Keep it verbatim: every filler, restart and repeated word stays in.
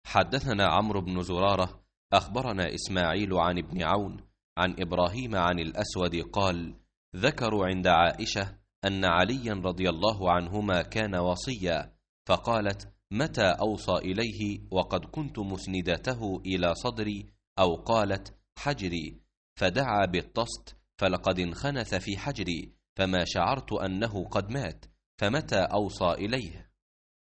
حدثنا عمرو بن زرارة أخبرنا إسماعيل عن ابن عون عن إبراهيم عن الأسود قال: ذكروا عند عائشة أن عليا رضي الله عنهما كان وصيا، فقالت: متى أوصى إليه وقد كنت مسندته إلى صدري، أو قالت حجري، فدعا بالطست، فلقد انخنث في حجري، فما شعرت أنه قد مات، فمتى أوصى إليه؟